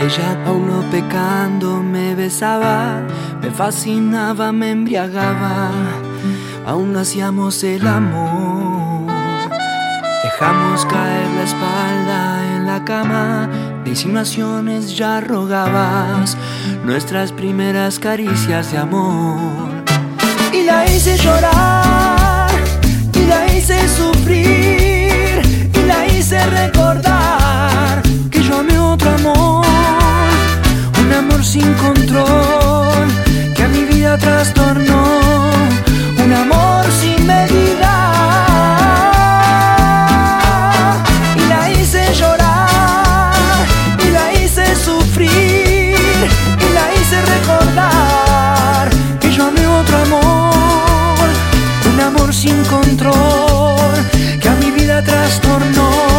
Ella aún no pecando me besaba, me fascinaba, me embriagaba. Aún hacíamos el amor. Dejamos caer la espalda en la cama, de insinuaciones ya rogabas nuestras primeras caricias de amor. Y la hice llorar, y la hice sufrir, y la hice recordar que yo amé otro amor, un amor sin control que a mi vida trastornó, un amor sin medida. Y la hice llorar, y la hice sufrir, y la hice recordar que yo amé otro amor, un amor sin control que a mi vida trastornó.